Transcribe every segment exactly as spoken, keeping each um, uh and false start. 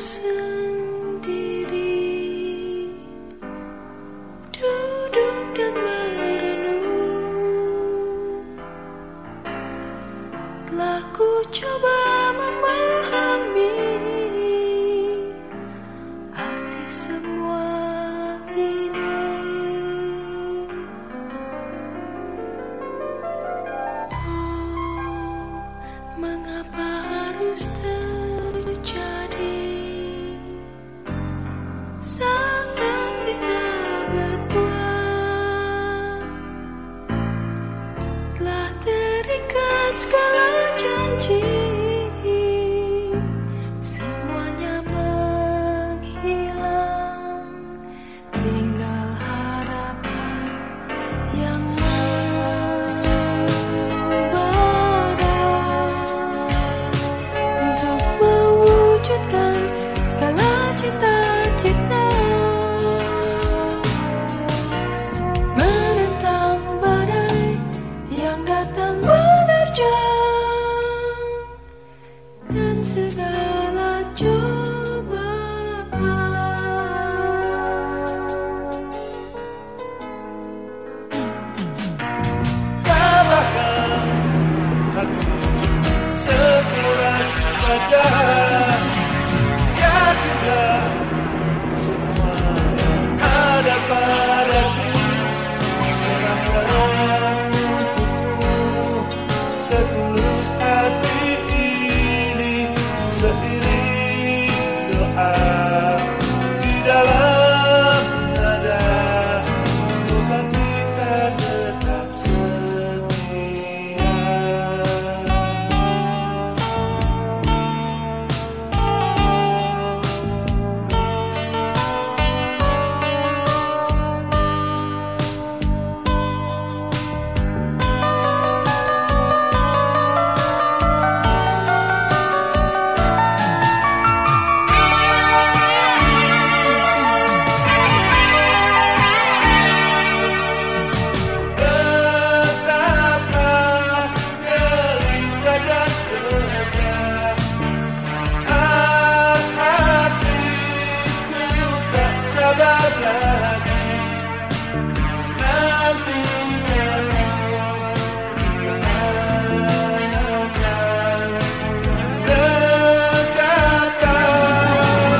sendiri, duduk dan merenung. Telah ku coba memahami arti semua ini. Oh, mengapa harus terjadi saat kita berdua telah terikat segala janji, semuanya menghilang, tinggal harapan yang membara untuk mewujudkan segala cita-cita, menentang badai yang datang menerjang dan segala cobaan. Tabahkan hati sekeras baja, yakinlah semua yang ada padaku serahkan untukmu setulus hati ini, seiring doa di dalam nada, semoga kita tetap setia. Betapa gelisah dan resah saat hatiku tak sabar lagi nantinya kemana-mana mendekatkan.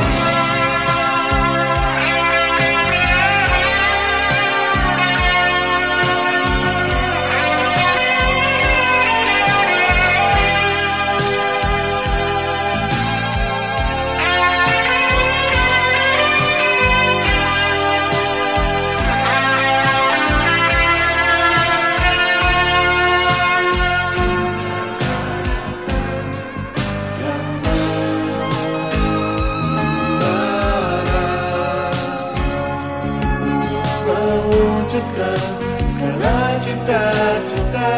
Mewujudkan segala cita-cita,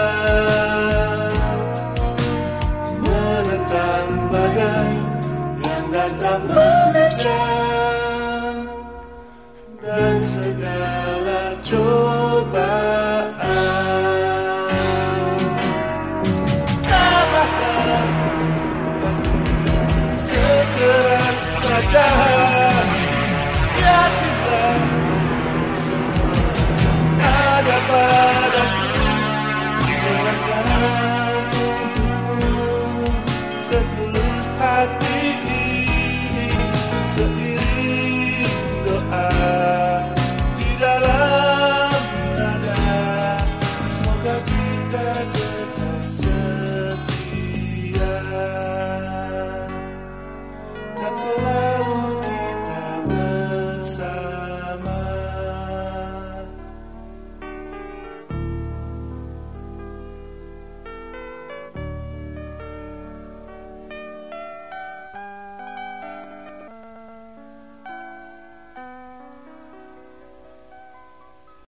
menentang badai yang datang menerjang dan segala cobaan. Tabahkan hati sekeras baja, yakinlah semua ada padaku serahkan untukmu setulus hati ini, seiring doa di dalam nada, semoga kita